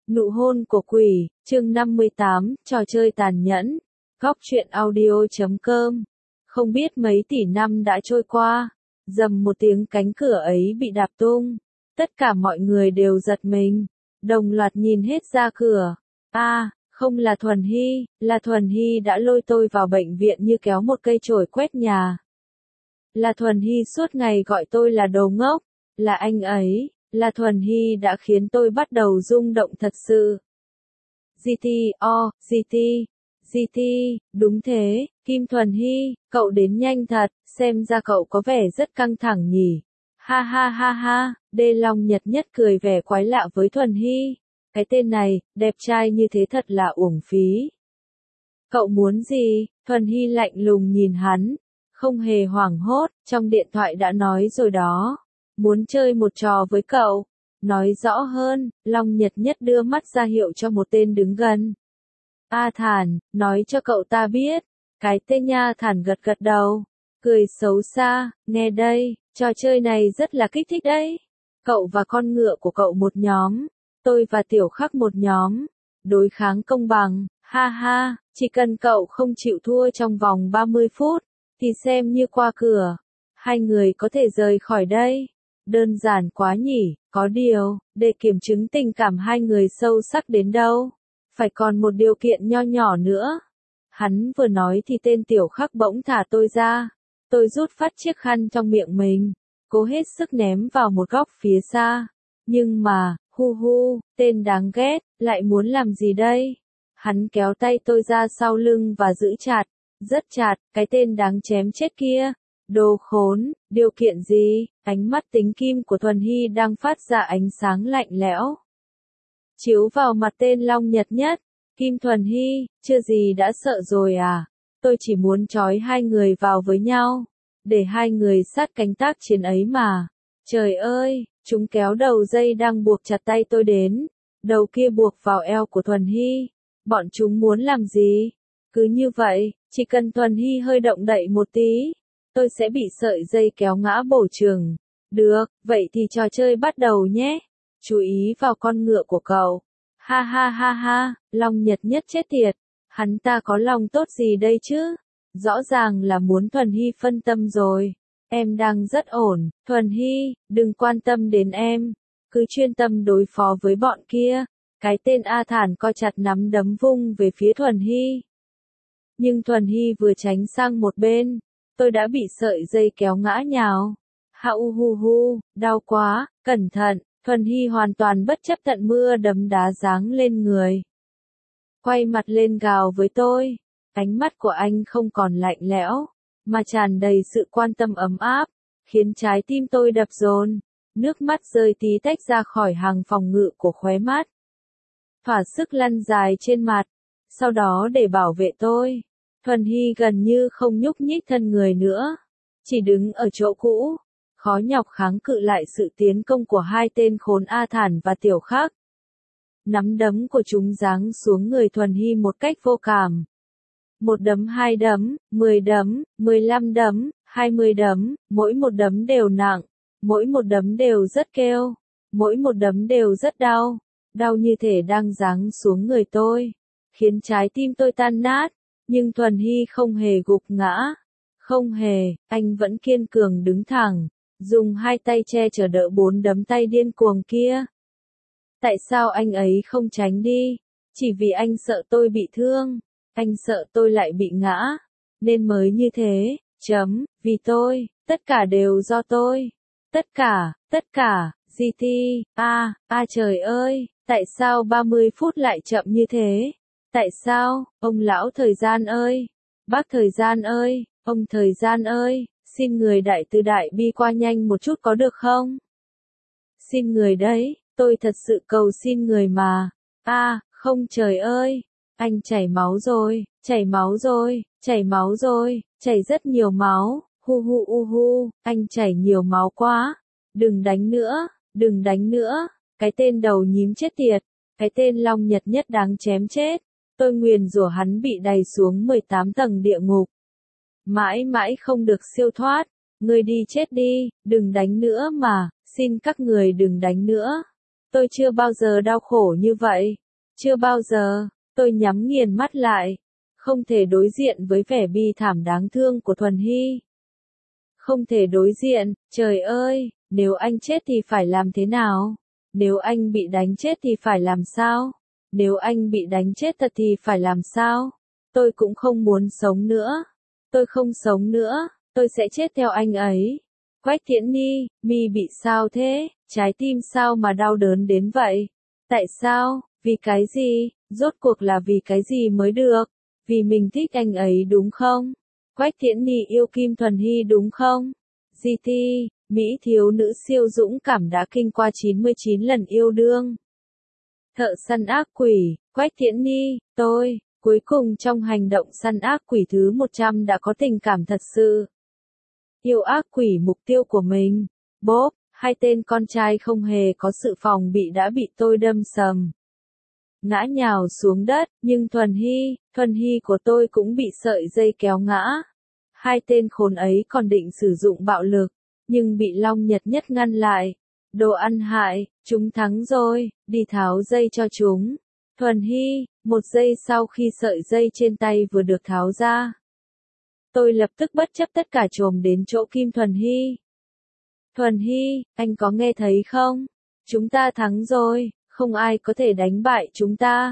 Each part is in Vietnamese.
Nụ hôn của quỷ, chương 58, trò chơi tàn nhẫn. Góc truyện audio.com. Không biết mấy tỷ năm đã trôi qua, rầm một tiếng cánh cửa ấy bị đạp tung. Tất cả mọi người đều giật mình, đồng loạt nhìn hết ra cửa. Không là Thuần Hy, là Thuần Hy đã lôi tôi vào bệnh viện như kéo một cây chổi quét nhà. Là Thuần Hy suốt ngày gọi tôi là đồ ngốc, là anh ấy. Là Thuần Hy đã khiến tôi bắt đầu rung động thật sự. GT, đúng thế, Kim Thuần Hy, cậu đến nhanh thật, xem ra cậu có vẻ rất căng thẳng nhỉ. Ha ha ha ha, Đê Long Nhật Nhất cười vẻ quái lạ với Thuần Hy. Cái tên này, đẹp trai như thế thật là uổng phí. Cậu muốn gì? Thuần Hy lạnh lùng nhìn hắn, không hề hoảng hốt, trong điện thoại đã nói rồi đó. Muốn chơi một trò với cậu. Nói rõ hơn, Long Nhật Nhất đưa mắt ra hiệu cho một tên đứng gần. Thản, nói cho cậu ta biết. Cái tên nha Thản gật gật đầu. Cười xấu xa, nghe đây, trò chơi này rất là kích thích đấy. Cậu và con ngựa của cậu một nhóm. Tôi và Tiểu Khắc một nhóm. Đối kháng công bằng, ha ha, chỉ cần cậu không chịu thua trong vòng 30 phút, thì xem như qua cửa. Hai người có thể rời khỏi đây. Đơn giản quá nhỉ, có điều, để kiểm chứng tình cảm hai người sâu sắc đến đâu, phải còn một điều kiện nho nhỏ nữa. Hắn vừa nói thì tên Tiểu Khắc bỗng thả tôi ra. Tôi rút phát chiếc khăn trong miệng mình, cố hết sức ném vào một góc phía xa. Nhưng mà, tên đáng ghét, lại muốn làm gì đây? Hắn kéo tay tôi ra sau lưng và giữ chặt, rất chặt, cái tên đáng chém chết kia. Đồ khốn, điều kiện gì? Ánh mắt tính kim của Thuần Hy đang phát ra ánh sáng lạnh lẽo. Chiếu vào mặt tên Long Nhật Nhất. Kim Thuần Hy, chưa gì đã sợ rồi à? Tôi chỉ muốn trói hai người vào với nhau, để hai người sát cánh tác chiến ấy mà. Trời ơi, chúng kéo đầu dây đang buộc chặt tay tôi đến. Đầu kia buộc vào eo của Thuần Hy. Bọn chúng muốn làm gì? Cứ như vậy, chỉ cần Thuần Hy hơi động đậy một tí, tôi sẽ bị sợi dây kéo ngã bổ chừng. Được, vậy thì trò chơi bắt đầu nhé. Chú ý vào con ngựa của cậu. Ha ha ha ha, Long Nhật Nhất chết tiệt. Hắn ta có lòng tốt gì đây chứ? Rõ ràng là muốn Thuần Hy phân tâm rồi. Em đang rất ổn, Thuần Hy, đừng quan tâm đến em. Cứ chuyên tâm đối phó với bọn kia. Cái tên Thản co chặt nắm đấm vung về phía Thuần Hy. Nhưng Thuần Hy vừa tránh sang một bên, tôi đã bị sợi dây kéo ngã nhào. Đau quá, cẩn thận. Thuần Hy hoàn toàn bất chấp tận mưa đấm đá giáng lên người. Quay mặt lên gào với tôi. Ánh mắt của anh không còn lạnh lẽo, mà tràn đầy sự quan tâm ấm áp, khiến trái tim tôi đập dồn. Nước mắt rơi tí tách ra khỏi hàng phòng ngự của khóe mắt. Thỏa sức lăn dài trên mặt. Sau đó để bảo vệ tôi, Thuần Hy gần như không nhúc nhích thân người nữa. Chỉ đứng ở chỗ cũ, khó nhọc kháng cự lại sự tiến công của hai tên khốn Thản và Tiểu Khắc. Nắm đấm của chúng giáng xuống người Thuần Hy một cách vô cảm. 1 đấm, 2 đấm, 10 đấm, 15 đấm, 20 đấm, mỗi một đấm đều nặng, mỗi một đấm đều rất kêu, mỗi một đấm đều rất đau, đau như thể đang giáng xuống người tôi, khiến trái tim tôi tan nát, nhưng Thuần Hy không hề gục ngã, không hề, anh vẫn kiên cường đứng thẳng, dùng hai tay che chở đỡ 4 đấm tay điên cuồng kia. Tại sao anh ấy không tránh đi? Chỉ vì anh sợ tôi bị thương. Anh sợ tôi lại bị ngã, nên mới như thế, vì tôi, tất cả đều do tôi. Tất cả, trời ơi, tại sao 30 phút lại chậm như thế? Tại sao, ông lão thời gian ơi, bác thời gian ơi, ông thời gian ơi, xin người đại từ đại bi qua nhanh một chút có được không? Xin người đấy, tôi thật sự cầu xin người mà. Không trời ơi. Anh chảy máu rồi, chảy rất nhiều máu, anh chảy nhiều máu quá, đừng đánh nữa, cái tên đầu nhím chết tiệt, cái tên Long Nhật Nhất đáng chém chết, tôi nguyền rủa hắn bị đày xuống 18 tầng địa ngục. Mãi mãi không được siêu thoát, người đi chết đi, đừng đánh nữa mà, xin các người đừng đánh nữa. Tôi chưa bao giờ đau khổ như vậy. Chưa bao giờ. Tôi nhắm nghiền mắt lại. Không thể đối diện với vẻ bi thảm đáng thương của Thuần Hy. Không thể đối diện, trời ơi, nếu anh chết thì phải làm thế nào? Nếu anh bị đánh chết thì phải làm sao? Nếu anh bị đánh chết thật thì phải làm sao? Tôi cũng không muốn sống nữa. Tôi không sống nữa, tôi sẽ chết theo anh ấy. Quách Thiện Nhi, mi bị sao thế? Trái tim sao mà đau đớn đến vậy? Tại sao? Vì cái gì? Rốt cuộc là vì cái gì mới được? Vì mình thích anh ấy đúng không? Quách Thiện Nhi yêu Kim Thuần Hy đúng không? GT, Mỹ thiếu nữ siêu dũng cảm đã kinh qua 99 lần yêu đương. Thợ săn ác quỷ, Quách Thiện Nhi, tôi, cuối cùng trong hành động săn ác quỷ thứ 100 đã có tình cảm thật sự. Yêu ác quỷ mục tiêu của mình. Bốp, hai tên con trai không hề có sự phòng bị đã bị tôi đâm sầm. Ngã nhào xuống đất, nhưng Thuần Hy của tôi cũng bị sợi dây kéo ngã. Hai tên khốn ấy còn định sử dụng bạo lực, nhưng bị Long Nhật Nhất ngăn lại. Đồ ăn hại, chúng thắng rồi, đi tháo dây cho chúng. Thuần Hy, một giây sau khi sợi dây trên tay vừa được tháo ra. Tôi lập tức bất chấp tất cả trồm đến chỗ Kim Thuần Hy. Thuần Hy, anh có nghe thấy không? Chúng ta thắng rồi, không ai có thể đánh bại chúng ta.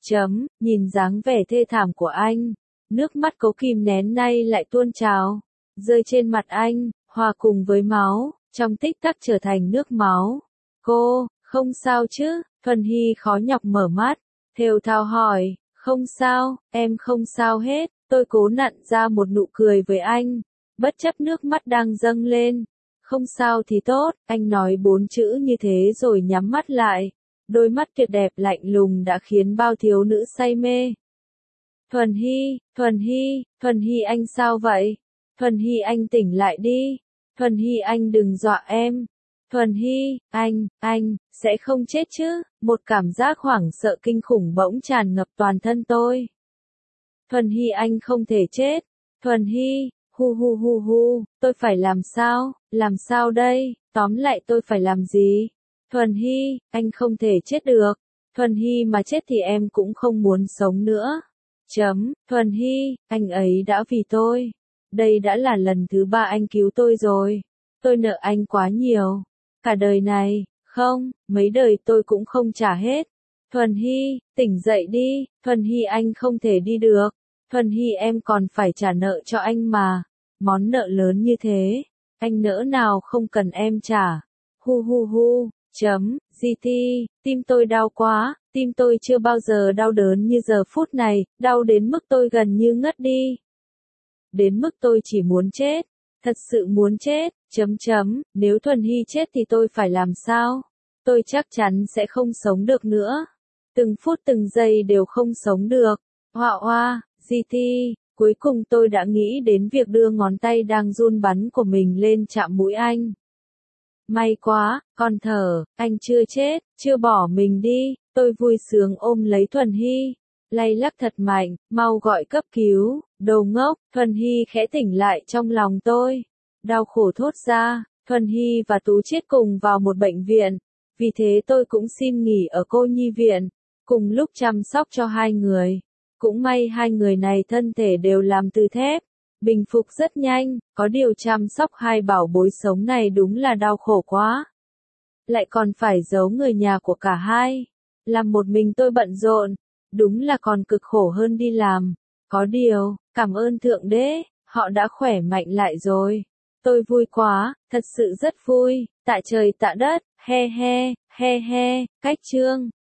Nhìn dáng vẻ thê thảm của anh. Nước mắt Cố Kim nén nay lại tuôn trào. Rơi trên mặt anh, hòa cùng với máu, trong tích tắc trở thành nước máu. Cô, không sao chứ? Thuần Hy khó nhọc mở mắt. Thều thào hỏi, không sao, em không sao hết. Tôi cố nặn ra một nụ cười với anh, bất chấp nước mắt đang dâng lên. Không sao thì tốt, anh nói 4 chữ như thế rồi nhắm mắt lại. Đôi mắt tuyệt đẹp lạnh lùng đã khiến bao thiếu nữ say mê. Thuần Hy anh sao vậy? Thuần Hy anh tỉnh lại đi. Thuần Hy anh đừng dọa em. Thuần Hy, anh, sẽ không chết chứ? Một cảm giác hoảng sợ kinh khủng bỗng tràn ngập toàn thân tôi. Thuần Hy anh không thể chết. Thuần Hy, hu, tôi phải làm sao đây, tóm lại tôi phải làm gì? Thuần Hy, anh không thể chết được. Thuần Hy mà chết thì em cũng không muốn sống nữa. Thuần Hy, anh ấy đã vì tôi. Đây đã là lần thứ 3 anh cứu tôi rồi. Tôi nợ anh quá nhiều. Cả đời này, không, mấy đời tôi cũng không trả hết. Thuần Hy, tỉnh dậy đi, Thuần Hy anh không thể đi được. Thuần Hy em còn phải trả nợ cho anh mà. Món nợ lớn như thế, anh nỡ nào không cần em trả. Hu. GT, tim tôi đau quá, tim tôi chưa bao giờ đau đớn như giờ phút này, đau đến mức tôi gần như ngất đi. Đến mức tôi chỉ muốn chết, thật sự muốn chết, nếu Thuần Hy chết thì tôi phải làm sao? Tôi chắc chắn sẽ không sống được nữa. Từng phút từng giây đều không sống được. Hoa, GT, cuối cùng tôi đã nghĩ đến việc đưa ngón tay đang run bắn của mình lên chạm mũi anh. May quá, còn thở, anh chưa chết, chưa bỏ mình đi. Tôi vui sướng ôm lấy Thuần Hy, lay lắc thật mạnh, mau gọi cấp cứu. Đồ ngốc, Thuần Hy khẽ tỉnh lại trong lòng tôi. Đau khổ thốt ra, Thuần Hy và Tú Chiết cùng vào một bệnh viện. Vì thế tôi cũng xin nghỉ ở cô nhi viện, cùng lúc chăm sóc cho hai người. Cũng may hai người này thân thể đều làm từ thép, bình phục rất nhanh, có điều chăm sóc hai bảo bối sống này đúng là đau khổ quá. Lại còn phải giấu người nhà của cả hai. Làm một mình tôi bận rộn, đúng là còn cực khổ hơn đi làm. Có điều, cảm ơn Thượng Đế, họ đã khỏe mạnh lại rồi. Tôi vui quá, thật sự rất vui, tạ trời tạ đất, he, cách chương.